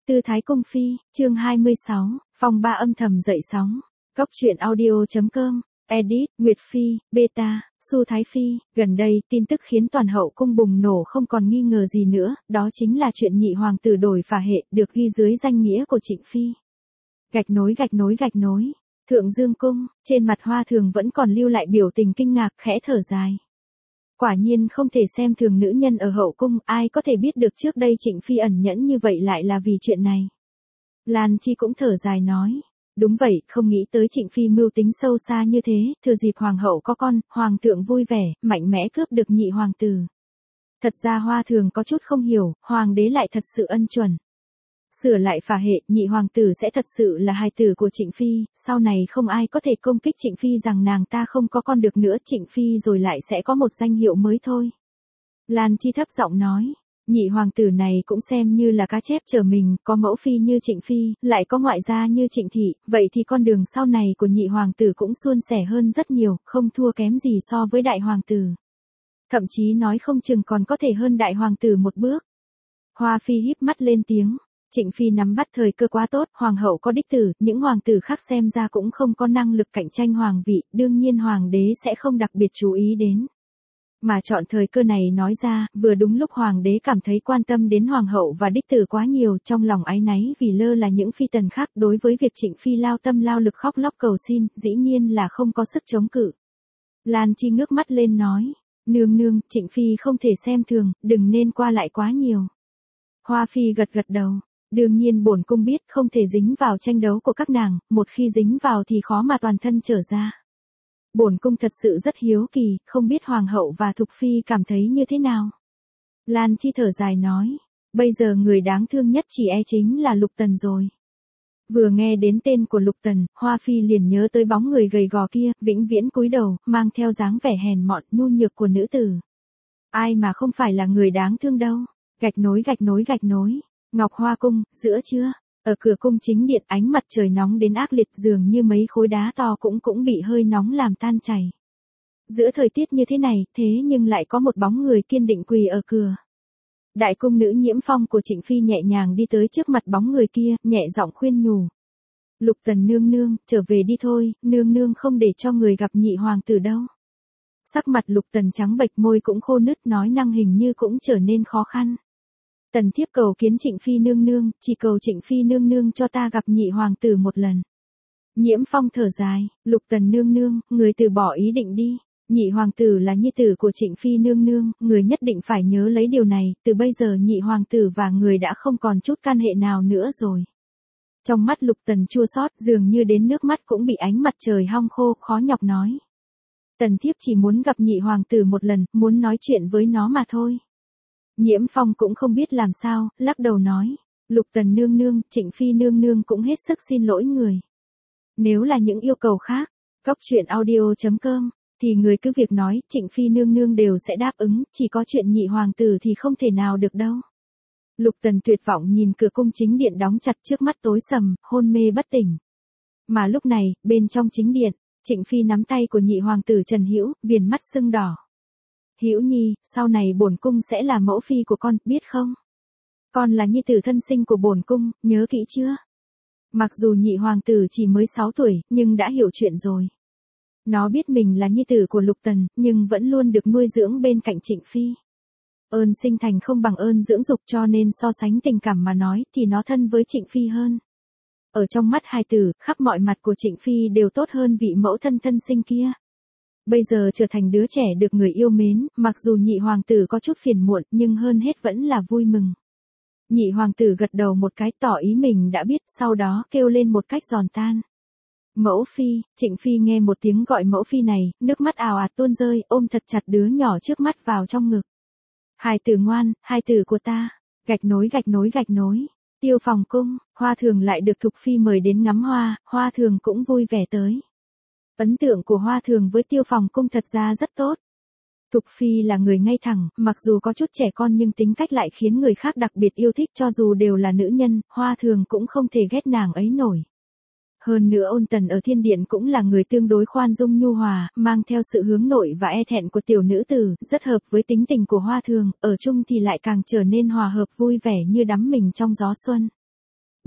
Tư Thái Cung Phi, chương 26, phong ba âm thầm dậy sóng. Góc truyện audio.com, edit, Nguyệt Phi, beta, Su Thái Phi. Gần đây, tin tức khiến toàn hậu cung bùng nổ không còn nghi ngờ gì nữa, đó chính là chuyện nhị hoàng tử đổi phả hệ, được ghi dưới danh nghĩa của Trịnh Phi. Gạch nối. Thượng Dương Cung, trên mặt Hoa Thường vẫn còn lưu lại biểu tình kinh ngạc, khẽ thở dài. Quả nhiên không thể xem thường nữ nhân ở hậu cung, ai có thể biết được trước đây Trịnh Phi ẩn nhẫn như vậy lại là vì chuyện này. Lan Chi cũng thở dài nói. Đúng vậy, không nghĩ tới Trịnh Phi mưu tính sâu xa như thế, thừa dịp hoàng hậu có con, hoàng thượng vui vẻ, mạnh mẽ cướp được nhị hoàng tử. Thật ra Hoa Thường có chút không hiểu, hoàng đế lại thật sự ân chuẩn. Sửa lại phả hệ, nhị hoàng tử sẽ thật sự là hài tử của Trịnh Phi, sau này không ai có thể công kích Trịnh Phi rằng nàng ta không có con được nữa, Trịnh Phi rồi lại sẽ có một danh hiệu mới thôi. Lan Chi thấp giọng nói, nhị hoàng tử này cũng xem như là cá chép chở mình, có mẫu phi như Trịnh Phi, lại có ngoại gia như Trịnh Thị, vậy thì con đường sau này của nhị hoàng tử cũng suôn sẻ hơn rất nhiều, không thua kém gì so với đại hoàng tử. Thậm chí nói không chừng còn có thể hơn đại hoàng tử một bước. Hoa Phi híp mắt lên tiếng. Trịnh Phi nắm bắt thời cơ quá tốt, hoàng hậu có đích tử, những hoàng tử khác xem ra cũng không có năng lực cạnh tranh hoàng vị, đương nhiên hoàng đế sẽ không đặc biệt chú ý đến. Mà chọn thời cơ này nói ra, vừa đúng lúc hoàng đế cảm thấy quan tâm đến hoàng hậu và đích tử quá nhiều, trong lòng áy náy vì lơ là những phi tần khác, đối với việc Trịnh Phi lao tâm lao lực khóc lóc cầu xin, dĩ nhiên là không có sức chống cự. Lan Chi ngước mắt lên nói, nương, Trịnh Phi không thể xem thường, đừng nên qua lại quá nhiều. Hoa Phi gật đầu. Đương nhiên bổn cung biết không thể dính vào tranh đấu của các nàng, một khi dính vào thì khó mà toàn thân trở ra. Bổn cung thật sự rất hiếu kỳ, không biết hoàng hậu và Thục Phi cảm thấy như thế nào. Lan Chi thở dài nói, bây giờ người đáng thương nhất chỉ chính là Lục Tần rồi. Vừa nghe đến tên của Lục Tần, Hoa Phi liền nhớ tới bóng người gầy gò kia, vĩnh viễn cúi đầu, mang theo dáng vẻ hèn mọn nhu nhược của nữ tử. Ai mà không phải là người đáng thương đâu. Gạch nối. Ngọc Hoa Cung, giữa trưa, ở cửa cung chính điện ánh mặt trời nóng đến ác liệt dường như mấy khối đá to cũng bị hơi nóng làm tan chảy. Giữa thời tiết như thế này, thế nhưng lại có một bóng người kiên định quỳ ở cửa. Đại cung nữ Nhiễm Phong của Trịnh Phi nhẹ nhàng đi tới trước mặt bóng người kia, nhẹ giọng khuyên nhủ. Lục Tần nương, trở về đi thôi, nương không để cho người gặp nhị hoàng tử đâu. Sắc mặt Lục Tần trắng bệch, môi cũng khô nứt, nói năng hình như cũng trở nên khó khăn. Tần thiếp cầu kiến Trịnh Phi nương, chỉ cầu Trịnh Phi nương cho ta gặp nhị hoàng tử một lần. Nhiễm Phong thở dài, Lục Tần nương, người từ bỏ ý định đi. Nhị hoàng tử là nhi tử của Trịnh Phi nương, người nhất định phải nhớ lấy điều này, từ bây giờ nhị hoàng tử và người đã không còn chút can hệ nào nữa rồi. Trong mắt Lục Tần chua xót, dường như đến nước mắt cũng bị ánh mặt trời hong khô, khó nhọc nói. Tần thiếp chỉ muốn gặp nhị hoàng tử một lần, muốn nói chuyện với nó mà thôi. Nhiễm Phong cũng không biết làm sao, lắc đầu nói, Lục Tần nương, Trịnh Phi nương cũng hết sức xin lỗi người. Nếu là những yêu cầu khác, góc truyện audio.com, thì người cứ việc nói, Trịnh Phi nương đều sẽ đáp ứng, chỉ có chuyện nhị hoàng tử thì không thể nào được đâu. Lục Tần tuyệt vọng nhìn cửa cung chính điện đóng chặt, trước mắt tối sầm, hôn mê bất tỉnh. Mà lúc này, bên trong chính điện, Trịnh Phi nắm tay của nhị hoàng tử Trần Hữu, viền mắt sưng đỏ. Hữu Nhi, sau này bổn cung sẽ là mẫu phi của con, biết không? Con là nhi tử thân sinh của bổn cung, nhớ kỹ chưa? Mặc dù nhị hoàng tử chỉ mới 6 tuổi, nhưng đã hiểu chuyện rồi. Nó biết mình là nhi tử của Lục Tần, nhưng vẫn luôn được nuôi dưỡng bên cạnh Trịnh Phi. Ơn sinh thành không bằng ơn dưỡng dục, cho nên so sánh tình cảm mà nói thì nó thân với Trịnh Phi hơn. Ở trong mắt hai tử, khắp mọi mặt của Trịnh Phi đều tốt hơn vị mẫu thân sinh kia. Bây giờ trở thành đứa trẻ được người yêu mến, mặc dù nhị hoàng tử có chút phiền muộn, nhưng hơn hết vẫn là vui mừng. Nhị hoàng tử gật đầu một cái tỏ ý mình đã biết, sau đó kêu lên một cách giòn tan. Mẫu phi, Trịnh Phi nghe một tiếng gọi mẫu phi này, nước mắt ào ạt tuôn rơi, ôm thật chặt đứa nhỏ trước mắt vào trong ngực. Hài tử ngoan, hài tử của ta. Gạch nối. Tiêu Phòng Cung, Hoa Thường lại được Thục Phi mời đến ngắm hoa, Hoa Thường cũng vui vẻ tới. Ấn tượng của Hoa Thường với Tiêu Phòng Cung thật ra rất tốt. Thục Phi là người ngay thẳng, mặc dù có chút trẻ con nhưng tính cách lại khiến người khác đặc biệt yêu thích, cho dù đều là nữ nhân, Hoa Thường cũng không thể ghét nàng ấy nổi. Hơn nữa Ôn Tần ở Thiên Điện cũng là người tương đối khoan dung nhu hòa, mang theo sự hướng nội và e thẹn của tiểu nữ tử, rất hợp với tính tình của Hoa Thường, ở chung thì lại càng trở nên hòa hợp vui vẻ như đắm mình trong gió xuân.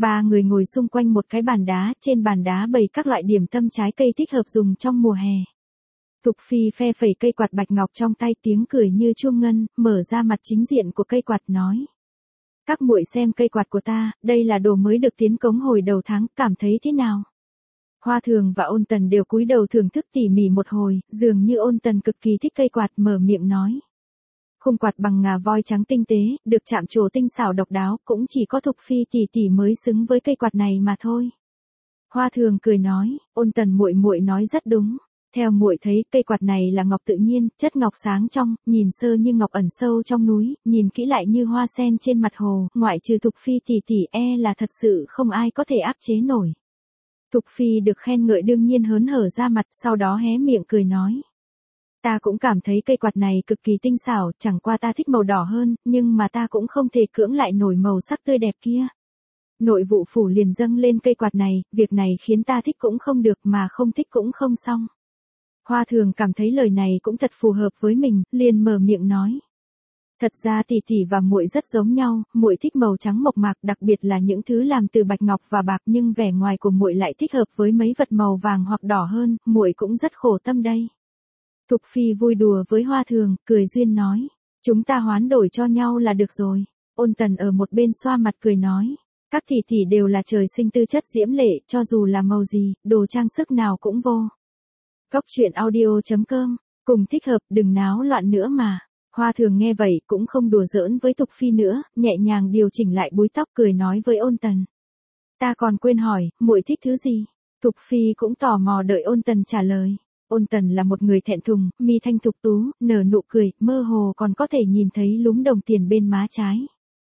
Ba người ngồi xung quanh một cái bàn đá, trên bàn đá bày các loại điểm tâm trái cây thích hợp dùng trong mùa hè. Thục Phi phe phẩy cây quạt bạch ngọc trong tay, tiếng cười như chuông ngân, mở ra mặt chính diện của cây quạt nói. Các muội xem cây quạt của ta, đây là đồ mới được tiến cống hồi đầu tháng, cảm thấy thế nào? Hoa Thường và Ôn Tần đều cúi đầu thưởng thức tỉ mỉ một hồi, dường như Ôn Tần cực kỳ thích cây quạt, mở miệng nói. Khung quạt bằng ngà voi trắng tinh tế, được chạm trổ tinh xảo độc đáo, cũng chỉ có Thục Phi tỷ tỷ mới xứng với cây quạt này mà thôi. Hoa Thường cười nói, Ôn Tần muội muội nói rất đúng. Theo muội thấy, cây quạt này là ngọc tự nhiên, chất ngọc sáng trong, nhìn sơ như ngọc ẩn sâu trong núi, nhìn kỹ lại như hoa sen trên mặt hồ, ngoại trừ Thục Phi tỷ tỷ là thật sự không ai có thể áp chế nổi. Thục Phi được khen ngợi đương nhiên hớn hở ra mặt, sau đó hé miệng cười nói. Ta cũng cảm thấy cây quạt này cực kỳ tinh xảo, chẳng qua ta thích màu đỏ hơn, nhưng mà ta cũng không thể cưỡng lại nổi màu sắc tươi đẹp kia. Nội vụ phủ liền dâng lên cây quạt này, việc này khiến ta thích cũng không được mà không thích cũng không xong. Hoa Thường cảm thấy lời này cũng thật phù hợp với mình, liền mở miệng nói. Thật ra tỷ tỷ và muội rất giống nhau, muội thích màu trắng mộc mạc, đặc biệt là những thứ làm từ bạch ngọc và bạc, nhưng vẻ ngoài của muội lại thích hợp với mấy vật màu vàng hoặc đỏ hơn, muội cũng rất khổ tâm đây. Thục Phi vui đùa với Hoa Thường, cười duyên nói, chúng ta hoán đổi cho nhau là được rồi. Ôn Tần ở một bên xoa mặt cười nói, các tỷ tỷ đều là trời sinh tư chất diễm lệ, cho dù là màu gì, đồ trang sức nào cũng vô. Cốc truyện audio.com, cùng thích hợp, đừng náo loạn nữa mà. Hoa Thường nghe vậy cũng không đùa giỡn với Thục Phi nữa, nhẹ nhàng điều chỉnh lại búi tóc cười nói với Ôn Tần. Ta còn quên hỏi, muội thích thứ gì? Thục Phi cũng tò mò đợi Ôn Tần trả lời. Ôn Tần là một người thẹn thùng, mi thanh thục tú, nở nụ cười, mơ hồ còn có thể nhìn thấy lúm đồng tiền bên má trái.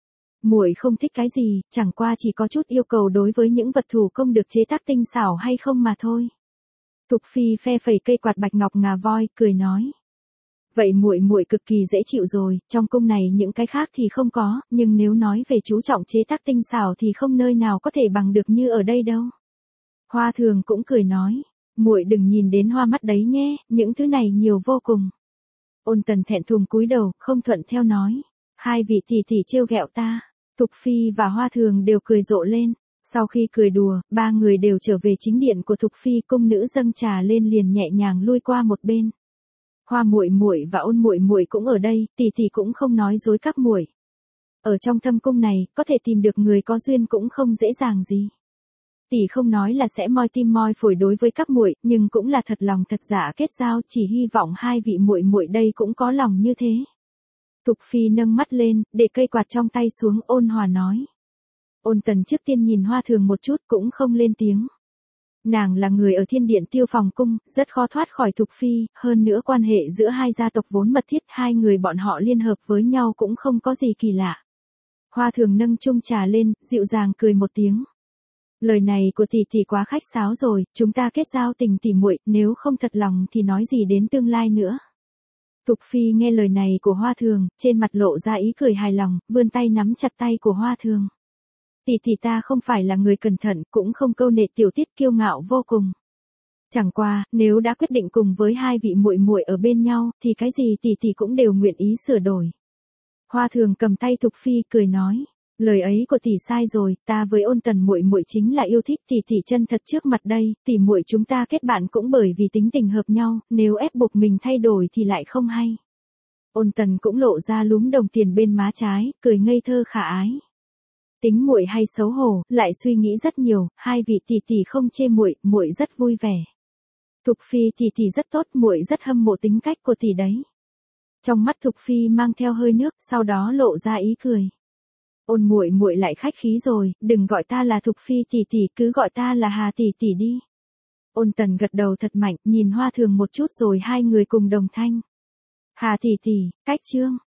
Muội không thích cái gì, chẳng qua chỉ có chút yêu cầu đối với những vật thủ công được chế tác tinh xảo hay không mà thôi. Thục Phi phe phẩy cây quạt bạch ngọc ngà voi, cười nói. Vậy muội muội cực kỳ dễ chịu rồi, trong cung này những cái khác thì không có, nhưng nếu nói về chú trọng chế tác tinh xảo thì không nơi nào có thể bằng được như ở đây đâu. Hoa Thường cũng cười nói, muội đừng nhìn đến hoa mắt đấy nhé, những thứ này nhiều vô cùng. Ôn Tần thẹn thùng cúi đầu, không thuận theo nói, hai vị tỷ tỷ trêu ghẹo ta. Thục Phi và Hoa Thường đều cười rộ lên. Sau khi cười đùa, ba người đều trở về chính điện của Thục Phi, cung nữ dâng trà lên liền nhẹ nhàng lui qua một bên. Hoa muội muội và Ôn muội muội cũng ở đây, tỷ tỷ cũng không nói dối các muội. Ở trong thâm cung này, có thể tìm được người có duyên cũng không dễ dàng gì. Tỷ không nói là sẽ moi tim moi phổi đối với các muội, nhưng cũng là thật lòng thật dạ kết giao, chỉ hy vọng hai vị muội muội đây cũng có lòng như thế. Thục Phi nâng mắt lên, để cây quạt trong tay xuống, ôn hòa nói. Ôn Tần trước tiên nhìn Hoa Thường một chút cũng không lên tiếng. Nàng là người ở Thiên Điện Tiêu Phòng Cung, rất khó thoát khỏi Thục Phi, hơn nữa quan hệ giữa hai gia tộc vốn mật thiết, hai người bọn họ liên hợp với nhau cũng không có gì kỳ lạ. Hoa Thường nâng chung trà lên, dịu dàng cười một tiếng. Lời này của tỷ tỷ quá khách sáo rồi, chúng ta kết giao tình tỷ muội, nếu không thật lòng thì nói gì đến tương lai nữa. Thục Phi nghe lời này của Hoa Thường, trên mặt lộ ra ý cười hài lòng, vươn tay nắm chặt tay của Hoa Thường. Tỷ tỷ ta không phải là người cẩn thận, cũng không câu nệ tiểu tiết kiêu ngạo vô cùng. Chẳng qua, nếu đã quyết định cùng với hai vị muội muội ở bên nhau, thì cái gì tỷ tỷ cũng đều nguyện ý sửa đổi. Hoa Thường cầm tay Thục Phi cười nói, lời ấy của tỷ sai rồi, ta với Ôn Tần muội muội chính là yêu thích tỷ tỷ chân thật trước mặt đây, tỷ muội chúng ta kết bạn cũng bởi vì tính tình hợp nhau, nếu ép buộc mình thay đổi thì lại không hay. Ôn Tần cũng lộ ra lúm đồng tiền bên má trái, cười ngây thơ khả ái. Tính muội hay xấu hổ, lại suy nghĩ rất nhiều, hai vị tỷ tỷ không chê muội, muội rất vui vẻ. Thục Phi tỷ tỷ rất tốt, muội rất hâm mộ tính cách của tỷ đấy. Trong mắt Thục Phi mang theo hơi nước, sau đó lộ ra ý cười. Ôn muội muội lại khách khí rồi, đừng gọi ta là Thục Phi tỷ tỷ, cứ gọi ta là Hà tỷ tỷ đi. Ôn Tần gật đầu thật mạnh, nhìn Hoa Thường một chút rồi hai người cùng đồng thanh. Hà tỷ tỷ, cách chương.